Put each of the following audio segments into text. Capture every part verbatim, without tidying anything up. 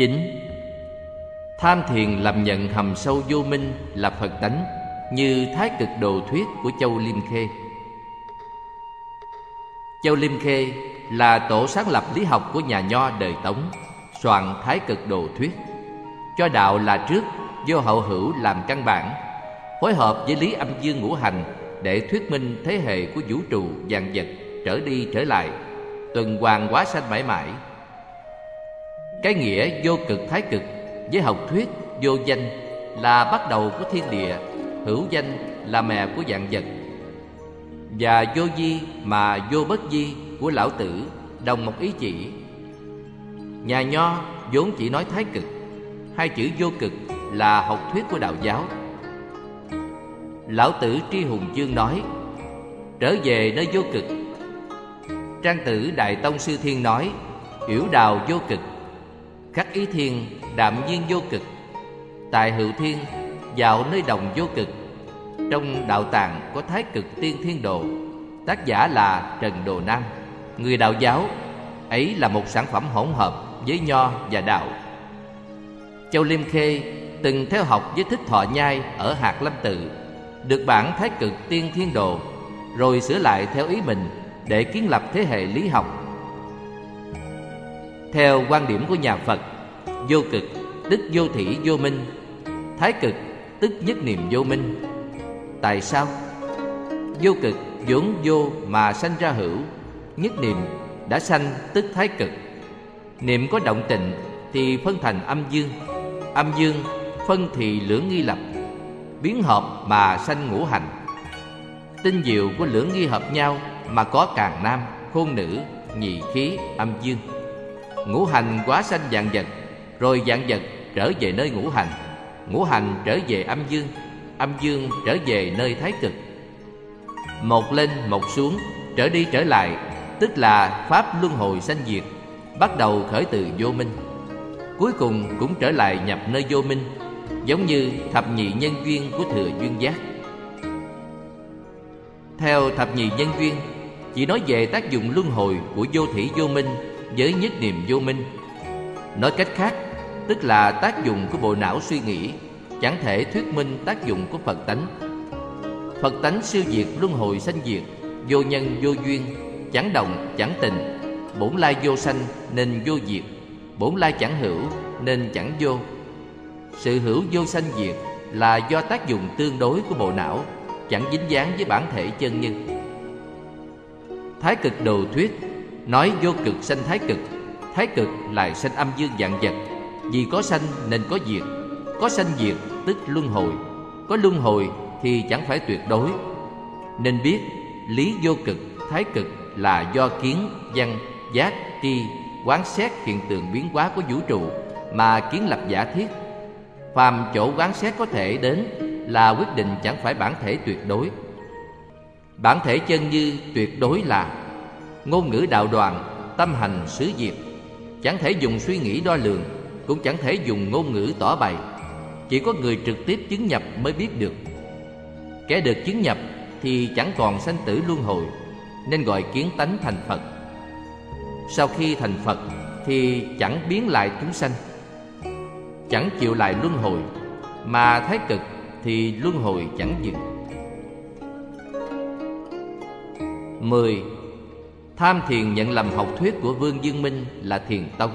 Chín, tham thiền làm nhận hầm sâu vô minh là Phật tánh, như Thái Cực Đồ thuyết của Châu Liêm Khê. Châu Liêm Khê là tổ sáng lập lý học của nhà Nho đời Tống, soạn Thái Cực Đồ thuyết, cho đạo là trước, vô hậu hữu làm căn bản, phối hợp với lý âm dương ngũ hành để thuyết minh thế hệ của vũ trụ vạn vật trở đi trở lại, tuần hoàn hóa sanh mãi mãi. Cái nghĩa vô cực thái cực với học thuyết vô danh là bắt đầu của thiên địa, hữu danh là mẹ của vạn vật, và vô vi mà vô bất vi của Lão Tử đồng một ý chỉ. Nhà Nho vốn chỉ nói thái cực, hai chữ vô cực là học thuyết của đạo giáo. Lão Tử Tri Hùng Chương nói trở về nơi vô cực. Trang Tử Đại Tông Sư Thiên nói yểu đào vô cực. Khắc Ý Thiên đạm nhiên vô cực. Tại Hữu Thiên vào nơi đồng vô cực. Trong đạo tạng có Thái Cực Tiên Thiên Đồ, tác giả là Trần Đồ Nam, người đạo giáo. Ấy là một sản phẩm hỗn hợp với Nho và đạo. Châu Liêm Khê từng theo học với Thích Thọ Nhai ở Hạt Lâm Tự, được bản Thái Cực Tiên Thiên Đồ, rồi sửa lại theo ý mình để kiến lập thế hệ lý học. Theo quan điểm của nhà Phật, vô cực tức vô thỉ vô minh, thái cực tức nhất niệm vô minh. Tại sao? Vô cực vốn vô mà sanh ra hữu, nhất niệm đã sanh tức thái cực. Niệm có động tịnh thì phân thành âm dương, âm dương phân thì lưỡng nghi lập, biến hợp mà sanh ngũ hành. Tinh diệu của lưỡng nghi hợp nhau mà có càn nam, khôn nữ, nhị khí, âm dương. Ngũ hành hóa sanh vạn vật, rồi vạn vật trở về nơi ngũ hành, ngũ hành trở về âm dương, âm dương trở về nơi thái cực. Một lên một xuống, trở đi trở lại, tức là pháp luân hồi sanh diệt, bắt đầu khởi từ vô minh, cuối cùng cũng trở lại nhập nơi vô minh, giống như thập nhị nhân duyên của Thừa Duyên Giác. Theo thập nhị nhân duyên, chỉ nói về tác dụng luân hồi của vô thỉ vô minh với nhất niệm vô minh. Nói cách khác, tức là tác dụng của bộ não suy nghĩ, chẳng thể thuyết minh tác dụng của Phật tánh. Phật tánh siêu diệt luân hồi sanh diệt, vô nhân vô duyên, chẳng động chẳng tình. Bổn lai vô sanh nên vô diệt, bổn lai chẳng hữu nên chẳng vô. Sự hữu vô sanh diệt là do tác dụng tương đối của bộ não, chẳng dính dáng với bản thể chân nhân. Thái Cực Đồ thuyết nói vô cực sanh thái cực, thái cực lại sanh âm dương vạn vật. Vì có sanh nên có diệt, có sanh diệt tức luân hồi, có luân hồi thì chẳng phải tuyệt đối. Nên biết lý vô cực, thái cực là do kiến, văn, giác, tri quán xét hiện tượng biến hóa của vũ trụ mà kiến lập giả thiết. Phàm chỗ quán xét có thể đến là quyết định chẳng phải bản thể tuyệt đối. Bản thể chân như tuyệt đối là ngôn ngữ đạo đoàn, tâm hành xứ diệt, chẳng thể dùng suy nghĩ đo lường, cũng chẳng thể dùng ngôn ngữ tỏ bày. Chỉ có người trực tiếp chứng nhập mới biết được. Kẻ được chứng nhập thì chẳng còn sanh tử luân hồi, nên gọi kiến tánh thành Phật. Sau khi thành Phật thì chẳng biến lại chúng sanh, chẳng chịu lại luân hồi, mà thái cực thì luân hồi chẳng dừng. Mười. Tham thiền nhận lầm học thuyết của Vương Dương Minh là Thiền Tông.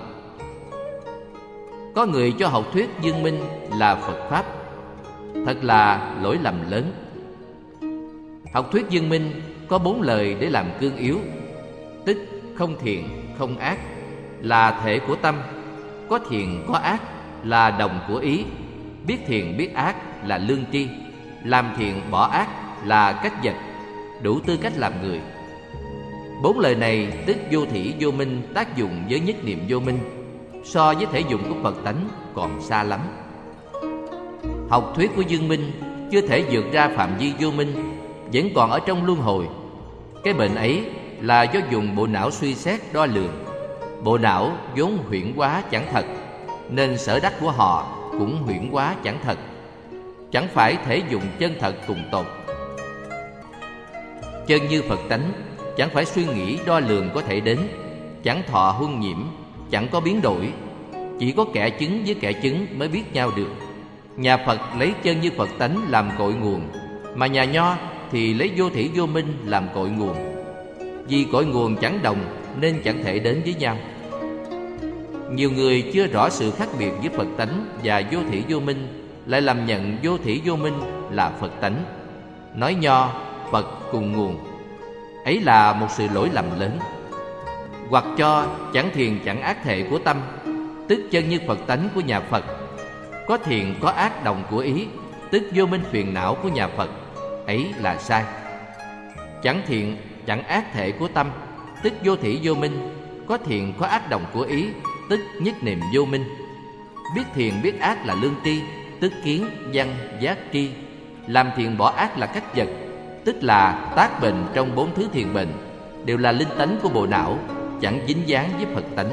Có người cho học thuyết Dương Minh là Phật Pháp, thật là lỗi lầm lớn. Học thuyết Dương Minh có bốn lời để làm cương yếu, tức không thiện, không ác là thể của tâm, có thiện có ác là đồng của ý, biết thiện biết ác là lương tri, làm thiện bỏ ác là cách vật, đủ tư cách làm người. Bốn lời này tức vô thỉ vô minh tác dụng với nhất niệm vô minh, so với thể dụng của Phật tánh còn xa lắm. Học thuyết của Dương Minh chưa thể vượt ra phạm vi vô minh, vẫn còn ở trong luân hồi. Cái bệnh ấy là do dùng bộ não suy xét đo lường. Bộ não vốn huyễn hóa chẳng thật, nên sở đắc của họ cũng huyễn hóa chẳng thật, chẳng phải thể dụng chân thật cùng tột. Chân như Phật tánh chẳng phải suy nghĩ đo lường có thể đến, chẳng thọ huân nhiễm, chẳng có biến đổi. chỉ có kẻ chứng với kẻ chứng mới biết nhau được. Nhà Phật lấy chân như Phật tánh làm cội nguồn, mà nhà Nho thì lấy vô thỉ vô minh làm cội nguồn. Vì cội nguồn chẳng đồng nên chẳng thể đến với nhau. Nhiều người chưa rõ sự khác biệt với Phật tánh và vô thỉ vô minh, lại làm nhận vô thỉ vô minh là Phật tánh, nói Nho, Phật cùng nguồn. Ấy là một sự lỗi lầm lớn. Hoặc cho chẳng thiền chẳng ác thể của tâm, tức chân như Phật tánh của nhà Phật, có thiền có ác đồng của ý, tức vô minh phiền não của nhà Phật. Ấy là sai. Chẳng thiện chẳng ác thể của tâm, tức vô thỉ vô minh, có thiện có ác đồng của ý, tức nhất niệm vô minh. Biết thiện biết ác là lương tri, tức kiến văn giác tri. Làm thiện bỏ ác là cách vật, tức là tác bệnh trong bốn thứ thiền bệnh, đều là linh tánh của bộ não, chẳng dính dáng với Phật tánh.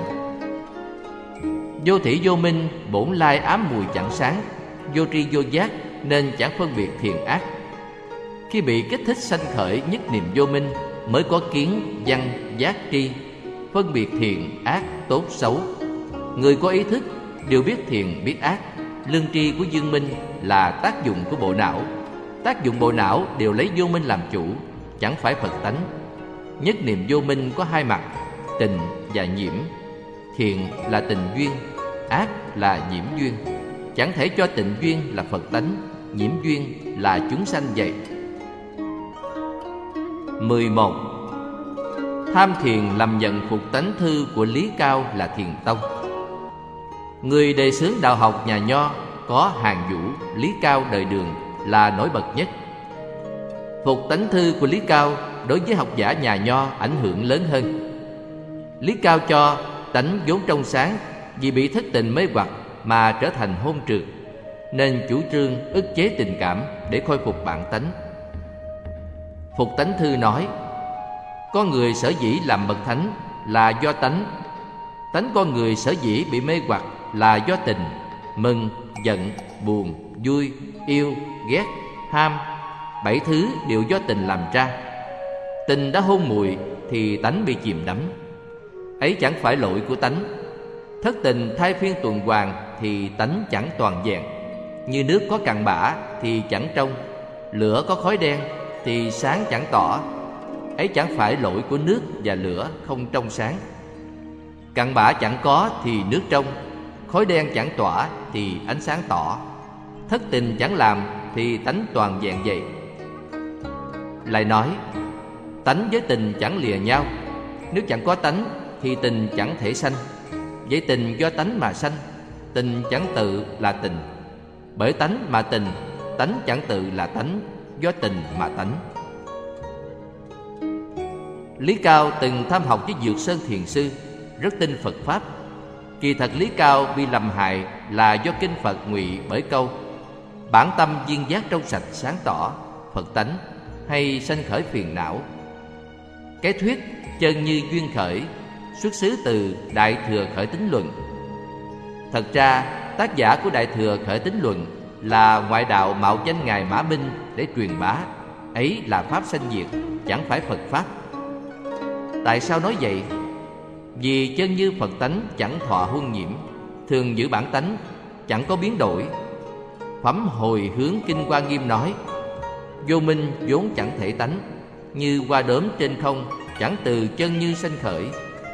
Vô thỉ vô minh bổn lai ám mùi chẳng sáng, vô tri vô giác nên chẳng phân biệt thiện ác. Khi bị kích thích sanh khởi nhất niệm vô minh, mới có kiến văn giác tri, phân biệt thiện ác tốt xấu. Người có ý thức đều biết thiện biết ác. Lương tri của dương minh là tác dụng của bộ não. Tác dụng bộ não đều lấy vô minh làm chủ, chẳng phải Phật tánh. Nhất niệm vô minh có hai mặt, tình và nhiễm. Thiện là tình duyên, ác là nhiễm duyên. Chẳng thể cho tịnh duyên là Phật tánh, nhiễm duyên là chúng sanh vậy. mười một. Tham thiền lầm nhận Phục Tánh Thư của Lý Cao là thiền tông. Người đề xướng đạo học nhà Nho có Hàng Vũ, Lý Cao đời Đường là nổi bật nhất. Phục Tánh Thư của Lý Cao đối với học giả nhà Nho ảnh hưởng lớn hơn. Lý Cao cho tánh vốn trong sáng, vì bị thất tình mê hoặc mà trở thành hôn trượt, nên chủ trương ức chế tình cảm để khôi phục bản tánh. Phục Tánh Thư nói: con người sở dĩ làm bậc thánh là do tánh. Tánh con người sở dĩ bị mê hoặc là do tình, mừng, giận, buồn, vui, yêu, ghét, ham. Bảy thứ đều do tình làm ra. Tình đã hôn mùi thì tánh bị chìm đắm. Ấy chẳng phải lỗi của tánh. Thất tình thay phiên tuần hoàn thì tánh chẳng toàn vẹn. Như nước có cặn bã thì chẳng trong, lửa có khói đen thì sáng chẳng tỏ. Ấy chẳng phải lỗi của nước và lửa không trong sáng. Cặn bã chẳng có thì nước trong, khói đen chẳng tỏa thì ánh sáng tỏ. Thất tình chẳng làm thì tánh toàn vẹn vậy. Lại nói: tánh với tình chẳng lìa nhau. Nếu chẳng có tánh thì tình chẳng thể sanh. Vậy tình do tánh mà sanh, tình chẳng tự là tình. Bởi tánh mà tình, tánh chẳng tự là tánh, do tình mà tánh. Lý Cao từng tham học với Dược Sơn Thiền Sư, rất tin Phật Pháp. Kỳ thật Lý Cao bị lầm hại là do kinh Phật ngụy bởi câu bản tâm viên giác trong sạch sáng tỏ, Phật tánh, hay sanh khởi phiền não. Cái thuyết chân như duyên khởi xuất xứ từ Đại Thừa Khởi Tính Luận. Thật ra tác giả của Đại Thừa Khởi Tính Luận là ngoại đạo mạo danh Ngài Mã Minh để truyền bá. Ấy là Pháp sanh diệt, chẳng phải Phật Pháp. Tại sao nói vậy? Vì chân như Phật tánh chẳng thọ huân nhiễm, thường giữ bản tánh, chẳng có biến đổi. Phẩm Hồi Hướng Kinh Hoa Nghiêm nói: vô minh vốn chẳng thể tánh, như hoa đốm trên không, chẳng từ chân như sanh khởi.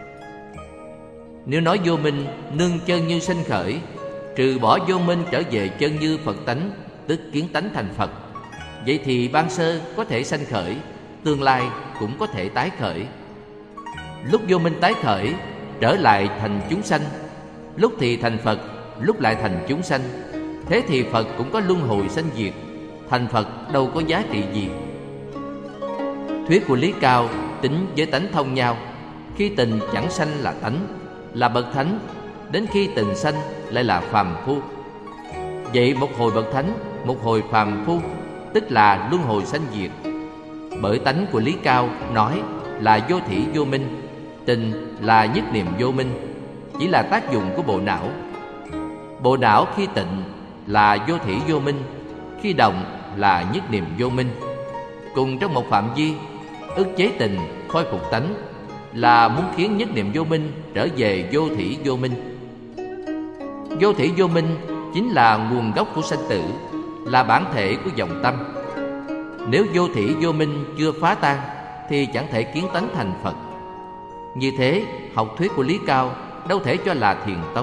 Nếu nói vô minh nương chân như sanh khởi, trừ bỏ vô minh trở về chân như Phật tánh, tức kiến tánh thành Phật. Vậy thì ban sơ có thể sanh khởi, tương lai cũng có thể tái khởi. Lúc vô minh tái khởi, trở lại thành chúng sanh. Lúc thì thành Phật, lúc lại thành chúng sanh. Thế thì Phật cũng có luân hồi sanh diệt, thành Phật đâu có giá trị gì. Thuyết của Lý Cao tính với tánh thông nhau. Khi tình chẳng sanh là tánh, là bậc thánh. Đến khi tình sanh lại là phàm phu. Vậy một hồi bậc thánh, một hồi phàm phu, tức là luân hồi sanh diệt. Bởi tánh của Lý Cao nói là vô thỉ vô minh, tình là nhất niệm vô minh, chỉ là tác dụng của bộ não. Bộ não khi tịnh là vô thỉ vô minh, khi động là nhất niệm vô minh. Cùng trong một phạm vi, ức chế tình, khôi phục tánh, là muốn khiến nhất niệm vô minh trở về vô thỉ vô minh. Vô thỉ vô minh chính là nguồn gốc của sanh tử, là bản thể của vọng tâm. Nếu vô thỉ vô minh chưa phá tan thì chẳng thể kiến tánh thành Phật. Như thế, học thuyết của Lý Cao đâu thể cho là thiền tông.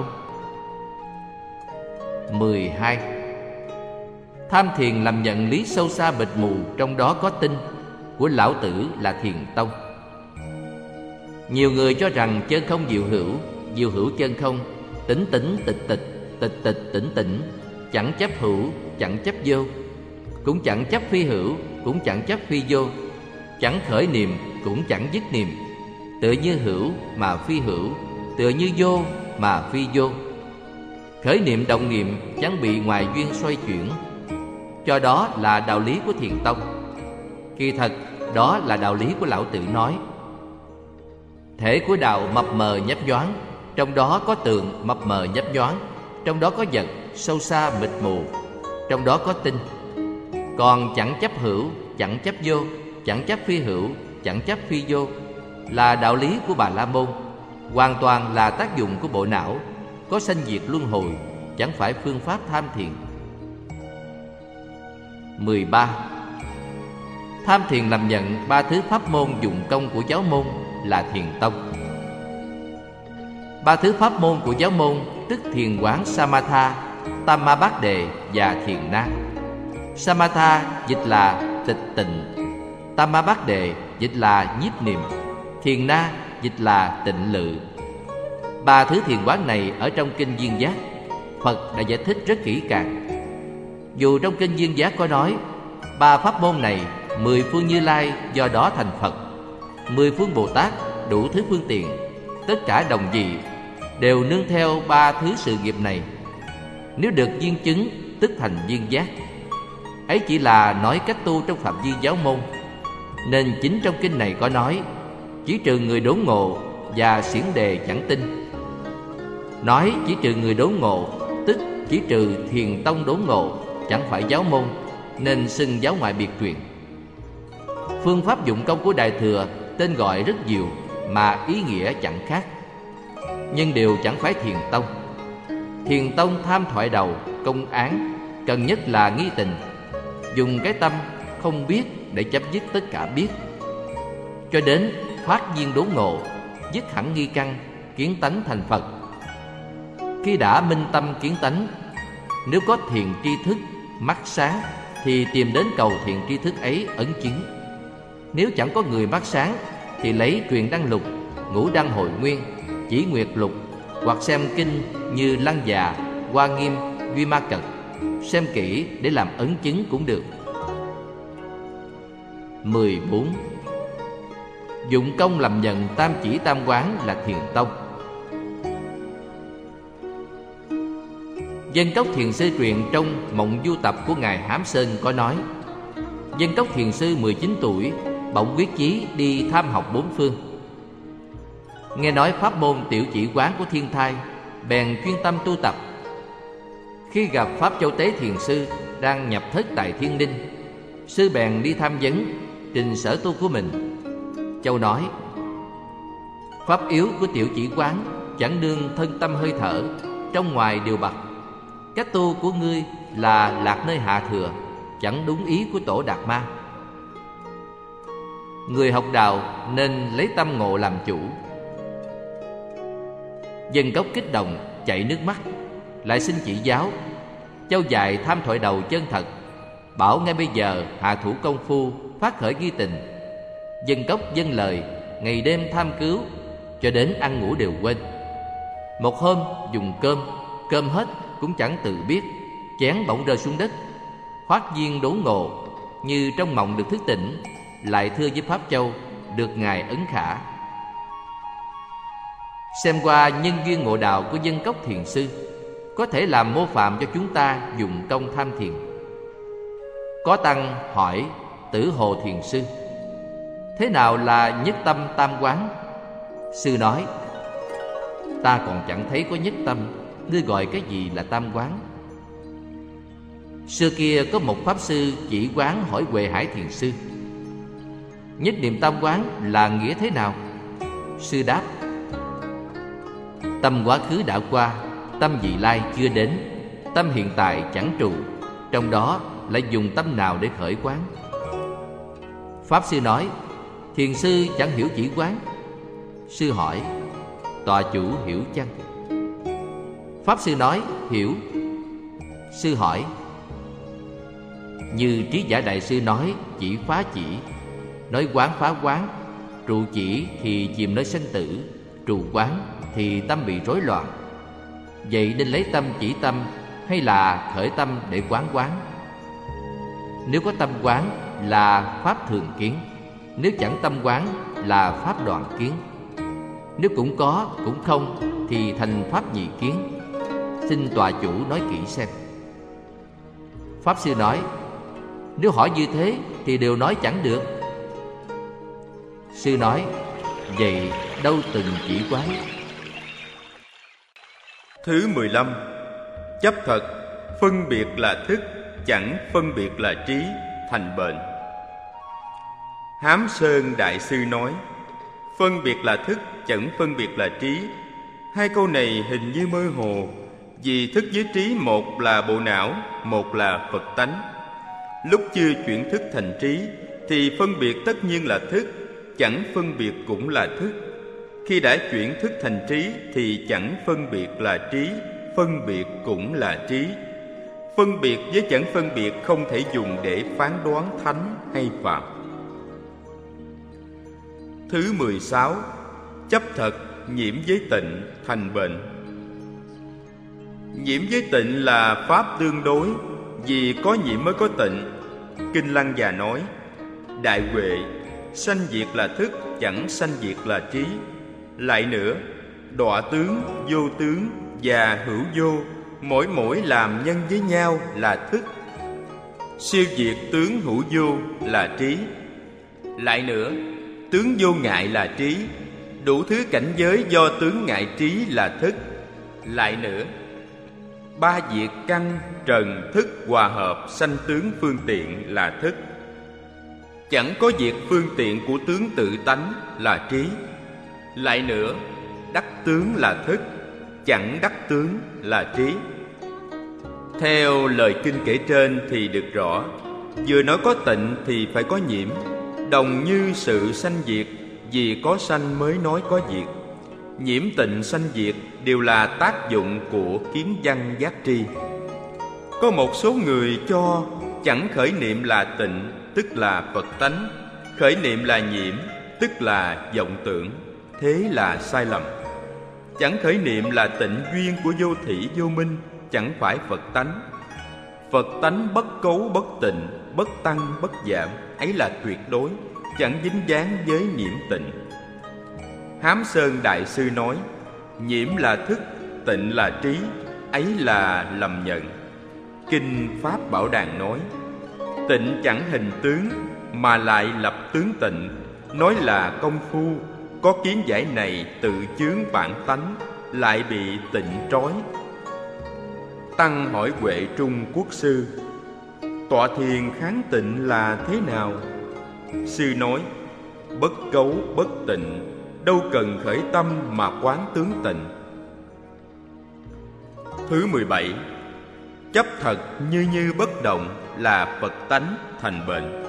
mười hai. Tham thiền làm nhận lý sâu xa mịt mù, trong đó có tinh, của Lão Tử là thiền tông. Nhiều người cho rằng chân không diệu hữu, diệu hữu chân không, tĩnh tĩnh tịch tịch, tịch tịch tĩnh tĩnh, chẳng chấp hữu, chẳng chấp vô, cũng chẳng chấp phi hữu, cũng chẳng chấp phi vô, chẳng khởi niệm, cũng chẳng dứt niệm, tựa như hữu mà phi hữu, tựa như vô mà phi vô. Khởi niệm động niệm chẳng bị ngoại duyên xoay chuyển, cho đó là đạo lý của thiền tông. Kỳ thật đó là đạo lý của Lão Tử nói. Thể của đạo mập mờ nhấp nhoáng, trong đó có tường mập mờ nhấp nhoáng, trong đó có vật sâu xa mịt mù, trong đó có tinh. Còn chẳng chấp hữu, chẳng chấp vô, chẳng chấp phi hữu, chẳng chấp phi vô là đạo lý của Bà La Môn, hoàn toàn là tác dụng của bộ não, có sanh diệt luân hồi, chẳng phải phương pháp tham thiền. mười ba. Tham thiền làm nhận ba thứ pháp môn dụng công của giáo môn là thiền tông. Ba thứ pháp môn của giáo môn tức thiền quán Samatha, Tamma Đề và thiền na. Samatha dịch là tịch tịnh, Tamma Đề dịch là nhiếp niệm, thiền na dịch là tịnh lự. Ba thứ thiền quán này ở trong kinh Duyên Giác, Phật đã giải thích rất kỹ càng. Dù trong kinh Duyên Giác có nói ba pháp môn này mười phương Như Lai do đó thành Phật, mười phương Bồ Tát đủ thứ phương tiện, tất cả đồng dị, đều nương theo ba thứ sự nghiệp này. Nếu được viên chứng tức thành viên giác. Ấy chỉ là nói cách tu trong phạm vi giáo môn, nên chính trong kinh này có nói chỉ trừ người đốn ngộ và xiển đề chẳng tin. Nói chỉ trừ người đốn ngộ tức chỉ trừ thiền tông đốn ngộ, chẳng phải giáo môn, nên xưng giáo ngoại biệt truyền. Phương pháp dụng công của Đại Thừa tên gọi rất nhiều mà ý nghĩa chẳng khác, nhưng đều chẳng phải thiền tông. Thiền tông tham thoại đầu, công án, cần nhất là nghi tình, dùng cái tâm không biết để chấm dứt tất cả biết, cho đến thoát viên đốn ngộ, dứt hẳn nghi căn, kiến tánh thành Phật. Khi đã minh tâm kiến tánh, nếu có thiền tri thức, mắt sáng, thì tìm đến cầu thiền tri thức ấy ấn chứng. Nếu chẳng có người mắt sáng, thì lấy truyền đăng lục, ngũ đăng hội nguyên, chỉ nguyệt lục, hoặc xem kinh như Lăng Già, Hoa Nghiêm, Duy Ma Cật, xem kỹ để làm ấn chứng cũng được. mười bốn. Dụng công làm nhận tam chỉ tam quán là thiền tông. Dân Cốc Thiền Sư truyện trong Mộng Du Tập của Ngài Hám Sơn có nói: Dân Cốc Thiền Sư mười chín tuổi bỗng quyết chí đi tham học bốn phương. Nghe nói pháp môn tiểu chỉ quán của Thiên Thai, bèn chuyên tâm tu tập. Khi gặp Pháp Châu Tế Thiền Sư đang nhập thất tại Thiên Ninh, sư bèn đi tham vấn, trình sở tu của mình. Châu nói: pháp yếu của tiểu chỉ quán chẳng nương thân tâm hơi thở, trong ngoài đều bặt. Cách tu của ngươi là lạc nơi hạ thừa, chẳng đúng ý của Tổ Đạt Ma. Người học đạo nên lấy tâm ngộ làm chủ. Dân Cốc kích động chảy nước mắt, lại xin chỉ giáo. Châu dạy tham thoại đầu chân thật, bảo ngay bây giờ hạ thủ công phu, phát khởi ghi tình. Dân Cốc dâng lời, ngày đêm tham cứu, cho đến ăn ngủ đều quên. Một hôm dùng cơm, cơm hết cũng chẳng tự biết, chén bỗng rơi xuống đất. Hoát viên đốn ngộ, như trong mộng được thức tỉnh, lại thưa với Pháp Châu, được ngài ấn khả. Xem qua nhân duyên ngộ đạo của Dân Cốc Thiền Sư, có thể làm mô phạm cho chúng ta dùng công tham thiền. Có tăng hỏi Tử Hồ Thiền Sư: thế nào là nhất tâm tam quán? Sư nói: ta còn chẳng thấy có nhất tâm, ngươi gọi cái gì là tam quán? Xưa kia có một pháp sư chỉ quán hỏi Huệ Hải Thiền Sư: nhất niệm tam quán là nghĩa thế nào? Sư đáp: tâm quá khứ đã qua, tâm vị lai chưa đến, tâm hiện tại chẳng trụ, trong đó lại dùng tâm nào để khởi quán? Pháp sư nói: thiền sư chẳng hiểu chỉ quán. Sư hỏi: tọa chủ hiểu chăng? Pháp sư nói: hiểu. Sư hỏi: như Trí Giả Đại Sư nói chỉ phá chỉ, nói quán phá quán, trụ chỉ thì chìm nơi sanh tử, trụ quán thì tâm bị rối loạn. Vậy nên lấy tâm chỉ tâm hay là khởi tâm để quán quán? Nếu có tâm quán là pháp thường kiến, nếu chẳng tâm quán là pháp đoạn kiến. Nếu cũng có cũng không thì thành pháp nhị kiến. Xin tọa chủ nói kỹ xem. Pháp sư nói: nếu hỏi như thế thì đều nói chẳng được. Sư nói: vậy đâu từng chỉ quán? Thứ mười lăm. Chấp thật, phân biệt là thức, chẳng phân biệt là trí, thành bệnh. Hám Sơn Đại Sư nói: phân biệt là thức, chẳng phân biệt là trí. Hai câu này hình như mơ hồ, vì thức với trí một là bộ não, một là Phật tánh. Lúc chưa chuyển thức thành trí thì phân biệt tất nhiên là thức, chẳng phân biệt cũng là thức. Khi đã chuyển thức thành trí thì chẳng phân biệt là trí, phân biệt cũng là trí. Phân biệt với chẳng phân biệt không thể dùng để phán đoán thánh hay phạm. Thứ mười sáu. Chấp thật, nhiễm với tịnh, thành bệnh. Nhiễm với tịnh là pháp tương đối, vì có nhiễm mới có tịnh. Kinh Lăng Già nói: đại huệ, sanh diệt là thức, chẳng sanh diệt là trí. Lại nữa, đọa tướng, vô tướng và hữu vô, mỗi mỗi làm nhân với nhau là thức. Siêu diệt tướng hữu vô là trí. Lại nữa, tướng vô ngại là trí. Đủ thứ cảnh giới do tướng ngại trí là thức. Lại nữa, ba diệt căn trần thức hòa hợp sanh tướng phương tiện là thức. Chẳng có diệt phương tiện của tướng tự tánh là trí. Lại nữa, đắc tướng là thức, chẳng đắc tướng là trí. Theo lời kinh kể trên thì được rõ, vừa nói có tịnh thì phải có nhiễm, đồng như sự sanh diệt, vì có sanh mới nói có diệt. Nhiễm tịnh sanh diệt đều là tác dụng của kiến văn giác tri. Có một số người cho chẳng khởi niệm là tịnh, tức là Phật tánh, khởi niệm là nhiễm, tức là vọng tưởng. Thế là sai lầm. Chẳng khởi niệm là tịnh duyên của vô thỉ vô minh, chẳng phải Phật tánh. Phật tánh bất cấu bất tịnh, bất tăng bất giảm, ấy là tuyệt đối, chẳng dính dáng với nhiễm tịnh. Hám Sơn Đại Sư nói: nhiễm là thức, tịnh là trí, ấy là lầm nhận. Kinh Pháp Bảo Đàn nói: tịnh chẳng hình tướng, mà lại lập tướng tịnh, nói là công phu. Có kiến giải này tự chướng bản tánh, lại bị tịnh trói. Tăng hỏi Huệ Trung Quốc sư: tọa thiền kháng tịnh là thế nào? Sư nói: bất cấu bất tịnh, đâu cần khởi tâm mà quán tướng tịnh. Thứ mười bảy. Chấp thật như như bất động là Phật tánh, thành bệnh.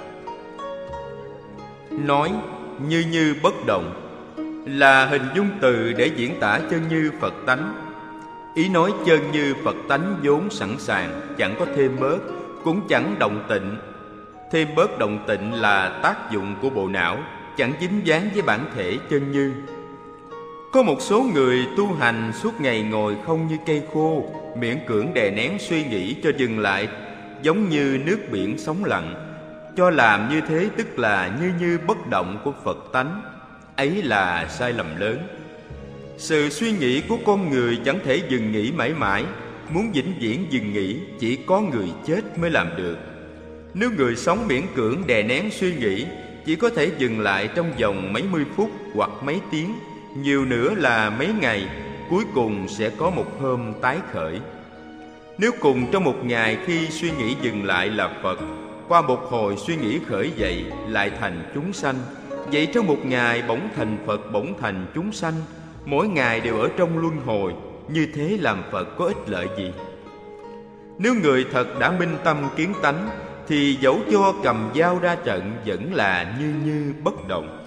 Nói như như bất động là hình dung từ để diễn tả chân như Phật tánh. Ý nói chân như Phật tánh vốn sẵn sàng, chẳng có thêm bớt, cũng chẳng động tịnh. Thêm bớt động tịnh là tác dụng của bộ não, chẳng dính dáng với bản thể chân như. Có một số người tu hành suốt ngày ngồi không như cây khô, miễn cưỡng đè nén suy nghĩ cho dừng lại, giống như nước biển sóng lặng, cho làm như thế tức là như như bất động của Phật tánh. Ấy là sai lầm lớn. Sự suy nghĩ của con người chẳng thể dừng nghỉ mãi mãi. Muốn vĩnh viễn dừng nghỉ, chỉ có người chết mới làm được. Nếu người sống miễn cưỡng đè nén suy nghĩ, chỉ có thể dừng lại trong vòng mấy mươi phút hoặc mấy tiếng, nhiều nữa là mấy ngày, cuối cùng sẽ có một hôm tái khởi. Nếu cùng trong một ngày khi suy nghĩ dừng lại là Phật, qua một hồi suy nghĩ khởi dậy lại thành chúng sanh, vậy trong một ngày bỗng thành Phật, bỗng thành chúng sanh, mỗi ngày đều ở trong luân hồi, như thế làm Phật có ích lợi gì? Nếu người thật đã minh tâm kiến tánh, thì dẫu cho cầm dao ra trận vẫn là như như bất động.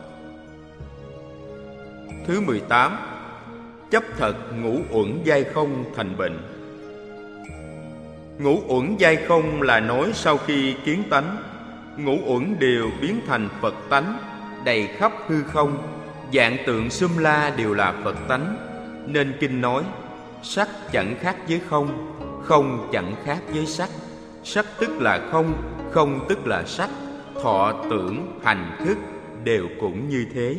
Thứ mười tám, chấp thật ngũ uẩn giai không thành bệnh. Ngũ uẩn giai không là nói sau khi kiến tánh, ngũ uẩn đều biến thành Phật tánh, đầy khắp hư không, dạng tượng sum la đều là Phật tánh. Nên kinh nói, sắc chẳng khác với không, không chẳng khác với sắc. Sắc tức là không, không tức là sắc. Thọ tưởng hành thức đều cũng như thế.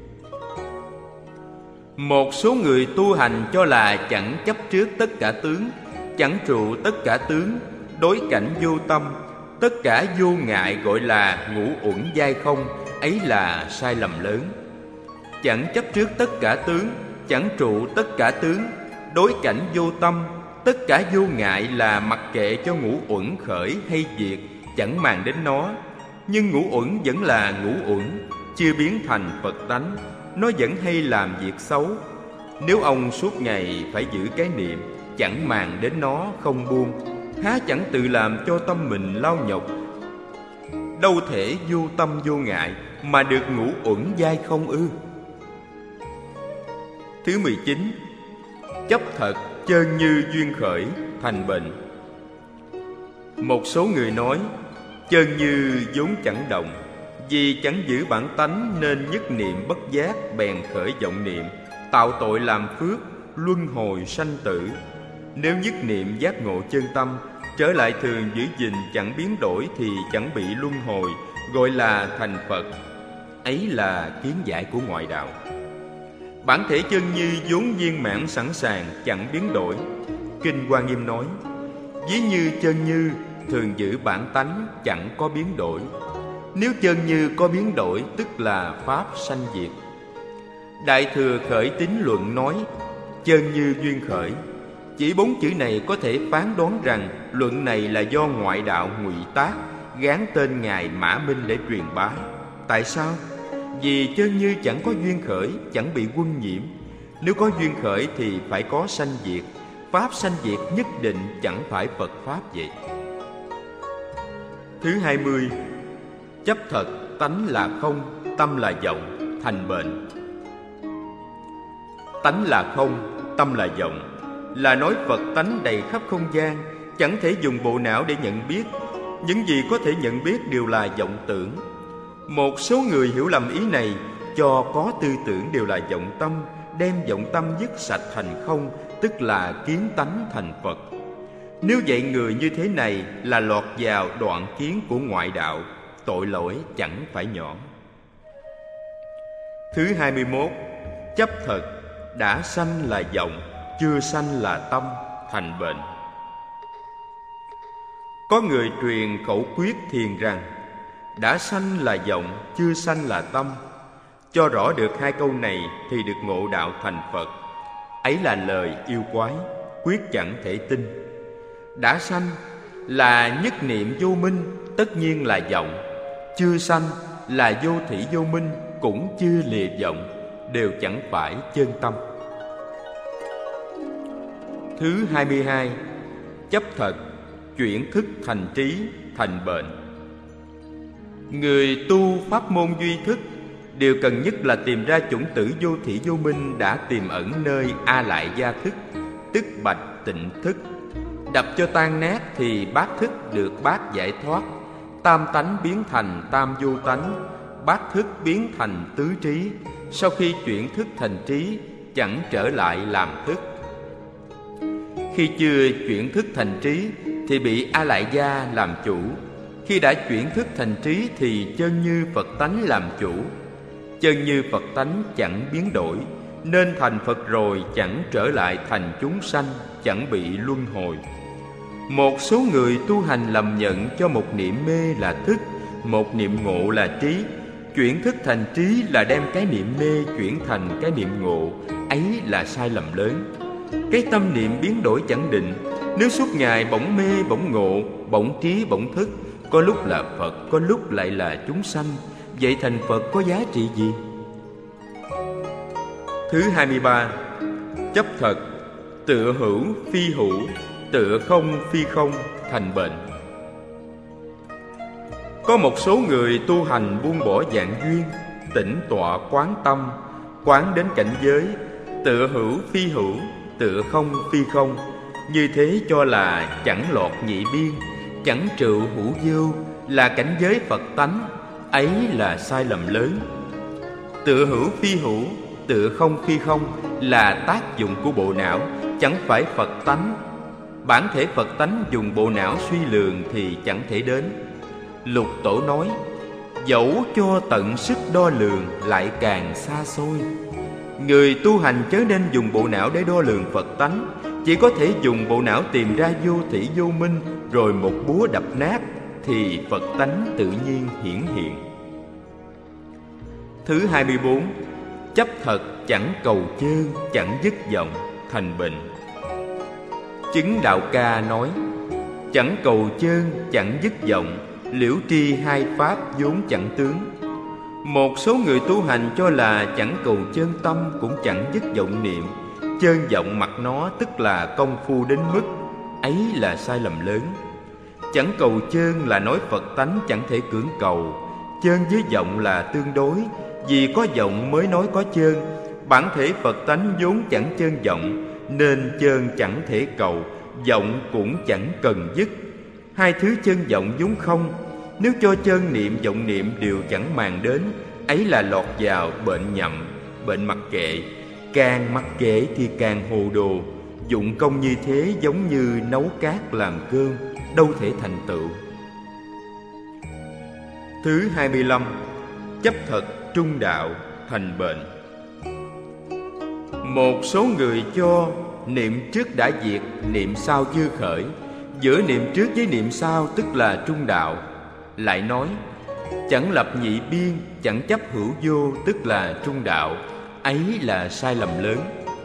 Một số người tu hành cho là chẳng chấp trước tất cả tướng, chẳng trụ tất cả tướng, đối cảnh vô tâm, tất cả vô ngại gọi là ngũ uẩn giai không, ấy là sai lầm lớn. Chẳng chấp trước tất cả tướng, chẳng trụ tất cả tướng, đối cảnh vô tâm, tất cả vô ngại là mặc kệ cho ngũ uẩn khởi hay diệt, chẳng màng đến nó. Nhưng ngũ uẩn vẫn là ngũ uẩn, chưa biến thành Phật tánh, nó vẫn hay làm việc xấu. Nếu ông suốt ngày phải giữ cái niệm, chẳng màng đến nó không buông, há chẳng tự làm cho tâm mình lao nhọc? Đâu thể vô tâm vô ngại mà được ngũ uẩn giai không ư? Thứ mười chín, chấp thật chơn như duyên khởi thành bệnh. Một số người nói, chơn như vốn chẳng động, vì chẳng giữ bản tánh nên nhất niệm bất giác bèn khởi vọng niệm, tạo tội làm phước, luân hồi sanh tử. Nếu nhất niệm giác ngộ chân tâm, trở lại thường giữ gìn chẳng biến đổi thì chẳng bị luân hồi, gọi là thành Phật. Ấy là kiến giải của ngoại đạo. Bản thể chân như vốn viên mãn sẵn sàng, chẳng biến đổi. Kinh Hoa Nghiêm nói, ví như chân như thường giữ bản tánh, chẳng có biến đổi. Nếu chân như có biến đổi, tức là pháp sanh diệt. Đại Thừa Khởi Tín Luận nói, chân như duyên khởi. Chỉ bốn chữ này có thể phán đoán rằng luận này là do ngoại đạo ngụy tác, gán tên Ngài Mã Minh để truyền bá. Tại sao? Vì chân như chẳng có duyên khởi, chẳng bị quân nhiễm. Nếu có duyên khởi thì phải có sanh diệt. Pháp sanh diệt nhất định chẳng phải Phật Pháp vậy. Thứ hai mươi, chấp thật tánh là không, tâm là vọng, thành bệnh. Tánh là không, tâm là vọng, là nói Phật tánh đầy khắp không gian, chẳng thể dùng bộ não để nhận biết. Những gì có thể nhận biết đều là vọng tưởng. Một số người hiểu lầm ý này, cho có tư tưởng đều là vọng tâm, đem vọng tâm dứt sạch thành không, tức là kiến tánh thành Phật. Nếu vậy người như thế này là lọt vào đoạn kiến của ngoại đạo, tội lỗi chẳng phải nhỏ. Thứ hai mươi mốt, chấp thật đã sanh là vọng, chưa sanh là tâm, thành bệnh. Có người truyền khẩu quyết thiền rằng đã sanh là vọng, chưa sanh là tâm. Cho rõ được hai câu này thì được ngộ đạo thành Phật. Ấy là lời yêu quái, quyết chẳng thể tin. Đã sanh là nhất niệm vô minh, tất nhiên là vọng. Chưa sanh là vô thỉ vô minh, cũng chưa lìa vọng, đều chẳng phải chân tâm. Thứ hai mươi hai, chấp thật chuyển thức thành trí, thành bệnh. Người tu pháp môn duy thức, điều cần nhất là tìm ra chủng tử vô thỉ vô minh đã tiềm ẩn nơi A Lại Gia thức, tức bạch tịnh thức. Đập cho tan nát thì bát thức được bát giải thoát. Tam tánh biến thành tam vô tánh, bát thức biến thành tứ trí. Sau khi chuyển thức thành trí, chẳng trở lại làm thức. Khi chưa chuyển thức thành trí thì bị A Lại Gia làm chủ. Khi đã chuyển thức thành trí thì chân như Phật tánh làm chủ. Chân như Phật tánh chẳng biến đổi, nên thành Phật rồi chẳng trở lại thành chúng sanh, chẳng bị luân hồi. Một số người tu hành lầm nhận cho một niệm mê là thức, một niệm ngộ là trí. Chuyển thức thành trí là đem cái niệm mê chuyển thành cái niệm ngộ, ấy là sai lầm lớn. Cái tâm niệm biến đổi chẳng định. Nếu suốt ngày bỗng mê bỗng ngộ, bỗng trí bỗng thức, có lúc là Phật, có lúc lại là chúng sanh, vậy thành Phật có giá trị gì? Thứ hai mươi ba, chấp thật tựa hữu phi hữu, tựa không phi không, thành bệnh. Có một số người tu hành buông bỏ dạng duyên, tĩnh tọa quán tâm, quán đến cảnh giới tựa hữu phi hữu, tựa không phi không, như thế cho là chẳng lọt nhị biên, chẳng trụ hữu vô, là cảnh giới Phật tánh. Ấy là sai lầm lớn. Tựa hữu phi hữu, tựa không phi không là tác dụng của bộ não, chẳng phải Phật tánh. Bản thể Phật tánh dùng bộ não suy lường thì chẳng thể đến. Lục Tổ nói, dẫu cho tận sức đo lường lại càng xa xôi. Người tu hành chớ nên dùng bộ não để đo lường Phật tánh, chỉ có thể dùng bộ não tìm ra vô thỉ vô minh, rồi một búa đập nát, thì Phật tánh tự nhiên hiển hiện. Thứ hai mươi bốn, chấp thật chẳng cầu chơn, chẳng dứt vọng, thành bệnh. Chứng Đạo Ca nói, chẳng cầu chơn, chẳng dứt vọng, liễu tri hai pháp vốn chẳng tướng. Một số người tu hành cho là chẳng cầu chơn tâm, cũng chẳng dứt vọng niệm. Chơn vọng mặc nó tức là công phu đến mức, ấy là sai lầm lớn. Chẳng cầu chơn là nói Phật tánh chẳng thể cưỡng cầu. Chơn với vọng là tương đối, vì có vọng mới nói có chơn. Bản thể Phật tánh vốn chẳng chơn vọng, nên chơn chẳng thể cầu, vọng cũng chẳng cần dứt. Hai thứ chơn vọng vốn không, nếu cho chơn niệm vọng niệm đều chẳng màng đến, ấy là lọt vào bệnh nhậm, bệnh mặc kệ. Càng mặc kệ thì càng hồ đồ. Dụng công như thế giống như nấu cát làm cơm, đâu thể thành tựu. Thứ hai mươi lăm, chấp thật trung đạo, thành bệnh. Một số người cho niệm trước đã diệt, niệm sau chưa khởi. Giữa niệm trước với niệm sau tức là trung đạo. Lại nói, chẳng lập nhị biên, chẳng chấp hữu vô tức là trung đạo. Ấy là sai lầm lớn.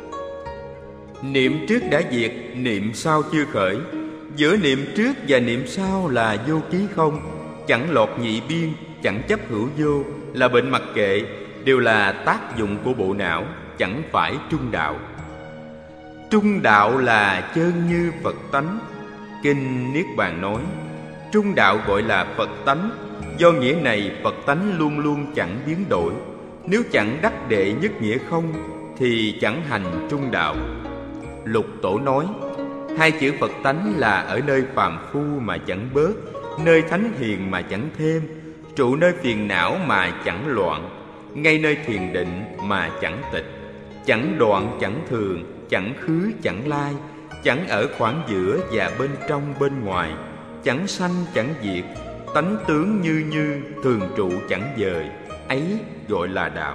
Niệm trước đã diệt, niệm sau chưa khởi. Giữa niệm trước và niệm sau là vô ký không, chẳng lọt nhị biên, chẳng chấp hữu vô, là bệnh mặc kệ, đều là tác dụng của bộ não, chẳng phải trung đạo. Trung đạo là chơn như Phật tánh. Kinh Niết Bàn nói, trung đạo gọi là Phật tánh. Do nghĩa này Phật tánh luôn luôn chẳng biến đổi. Nếu chẳng đắc đệ nhất nghĩa không, thì chẳng hành trung đạo. Lục Tổ nói, hai chữ Phật tánh là ở nơi phàm phu mà chẳng bớt, nơi thánh hiền mà chẳng thêm, trụ nơi phiền não mà chẳng loạn, ngay nơi thiền định mà chẳng tịch, chẳng đoạn chẳng thường, chẳng khứ chẳng lai, chẳng ở khoảng giữa và bên trong bên ngoài, chẳng sanh chẳng diệt, tánh tướng như như, thường trụ chẳng dời. Ấy gọi là đạo.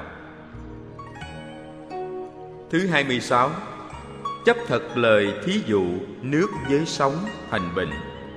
Thứ hai mươi sáu, chấp thật lời thí dụ nước với sóng, thành bình.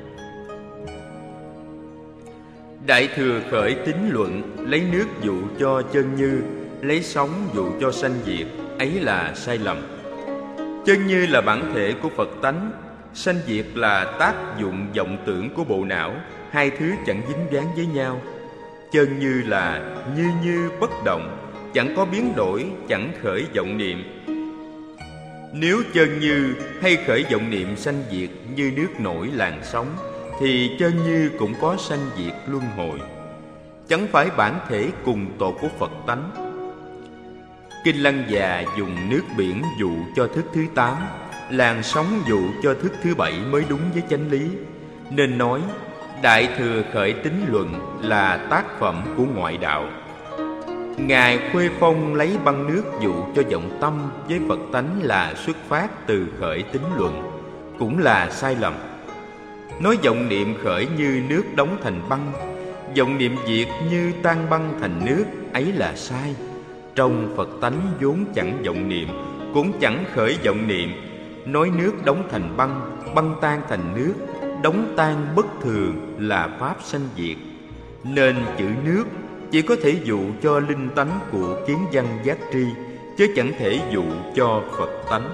Đại Thừa khởi tín luận, lấy nước dụ cho chân như, lấy sóng dụ cho sanh diệt. Ấy là sai lầm. Chân như là bản thể của Phật tánh, sanh diệt là tác dụng vọng tưởng của bộ não. Hai thứ chẳng dính dáng với nhau. Chân như là như như bất động, chẳng có biến đổi, chẳng khởi vọng niệm. Nếu chân như hay khởi vọng niệm sanh diệt như nước nổi làn sóng, thì chân như cũng có sanh diệt luân hồi, chẳng phải bản thể cùng tột của Phật tánh. Kinh Lăng Già dùng nước biển dụ cho thức thứ tám, làn sóng dụ cho thức thứ bảy mới đúng với chánh lý. Nên nói Đại Thừa khởi tín luận là tác phẩm của ngoại đạo. Ngài Khuê Phong lấy băng nước dụ cho vọng tâm với Phật tánh là xuất phát từ khởi tín luận, cũng là sai lầm. Nói vọng niệm khởi như nước đóng thành băng, vọng niệm diệt như tan băng thành nước, ấy là sai. Trong Phật tánh vốn chẳng vọng niệm, cũng chẳng khởi vọng niệm. Nói nước đóng thành băng, băng tan thành nước, đóng tan bất thường là pháp sanh diệt. Nên chữ nước chỉ có thể dụ cho linh tánh của kiến văn giác tri, chứ chẳng thể dụ cho Phật tánh.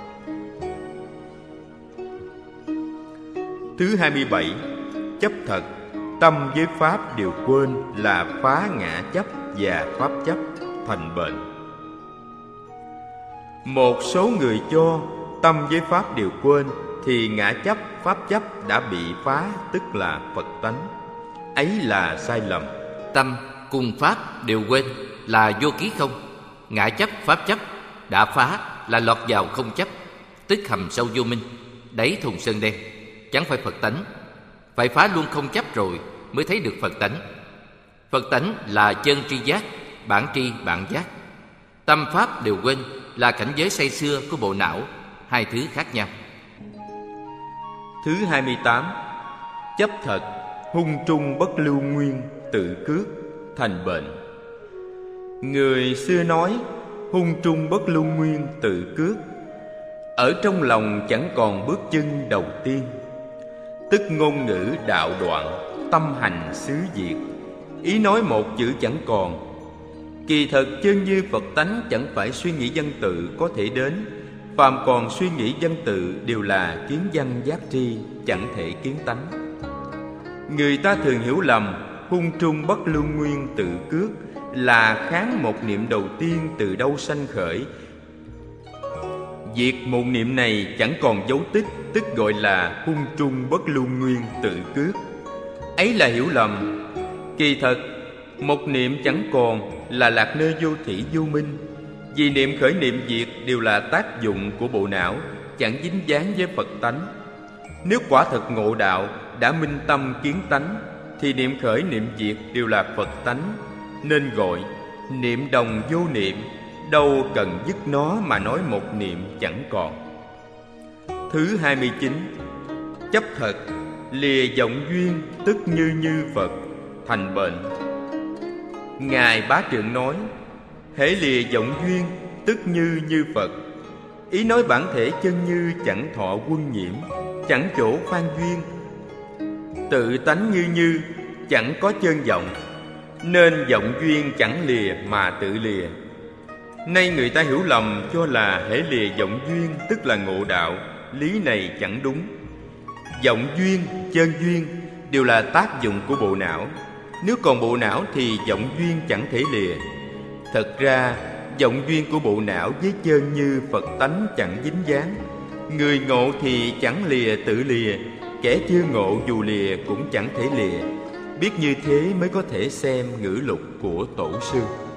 Thứ hai mươi bảy, chấp thật tâm với pháp đều quên là phá ngã chấp và pháp chấp, thành bệnh. Một số người cho tâm với pháp đều quên, thì ngã chấp, pháp chấp đã bị phá, tức là Phật tánh. Ấy là sai lầm. Tâm cùng pháp đều quên là vô ký không. Ngã chấp, pháp chấp đã phá là lọt vào không chấp, tức hầm sâu vô minh, đáy thùng sơn đen, chẳng phải Phật tánh. Phải phá luôn không chấp rồi mới thấy được Phật tánh. Phật tánh là chân tri giác, bản tri bản giác. Tâm pháp đều quên là cảnh giới say xưa của bộ não, hai thứ khác nhau. Thứ hai mươi tám. Chấp thật, hung trung bất lưu nguyên, tự cước, thành bệnh. Người xưa nói hung trung bất lưu nguyên, tự cước. Ở trong lòng chẳng còn bước chân đầu tiên, tức ngôn ngữ đạo đoạn, tâm hành xứ diệt. Ý nói một chữ chẳng còn. Kỳ thật chân như Phật tánh chẳng phải suy nghĩ văn tự có thể đến. Phàm còn suy nghĩ văn tự đều là kiến văn giác tri, chẳng thể kiến tánh. Người ta thường hiểu lầm hung trung bất lưu nguyên, tự cước là kháng một niệm đầu tiên từ đâu sanh khởi. Việc một niệm này chẳng còn dấu tích, tức gọi là hung trung bất lưu nguyên, tự cước. Ấy là hiểu lầm. Kỳ thật một niệm chẳng còn là lạc nơi vô thỉ vô minh. Vì niệm khởi niệm diệt đều là tác dụng của bộ não, chẳng dính dáng với Phật tánh. Nếu quả thật ngộ đạo, đã minh tâm kiến tánh, thì niệm khởi niệm diệt đều là Phật tánh, nên gọi niệm đồng vô niệm. Đâu cần dứt nó mà nói một niệm chẳng còn. Thứ hai mươi chín. Chấp thật, lìa vọng duyên, tức như như Phật, thành bệnh. Ngài Bá Trượng nói hễ lìa vọng duyên, tức như như Phật. Ý nói bản thể chân như chẳng thọ quân nhiễm, chẳng chỗ phan duyên. Tự tánh như như, chẳng có chân vọng, nên vọng duyên chẳng lìa mà tự lìa. Nay người ta hiểu lầm cho là hễ lìa vọng duyên tức là ngộ đạo. Lý này chẳng đúng. Vọng duyên, chân duyên đều là tác dụng của bộ não. Nếu còn bộ não thì vọng duyên chẳng thể lìa. Thật ra vọng duyên của bộ não với chân như Phật tánh chẳng dính dáng. Người ngộ thì chẳng lìa tự lìa, kẻ chưa ngộ dù lìa cũng chẳng thể lìa. Biết như thế mới có thể xem ngữ lục của Tổ sư.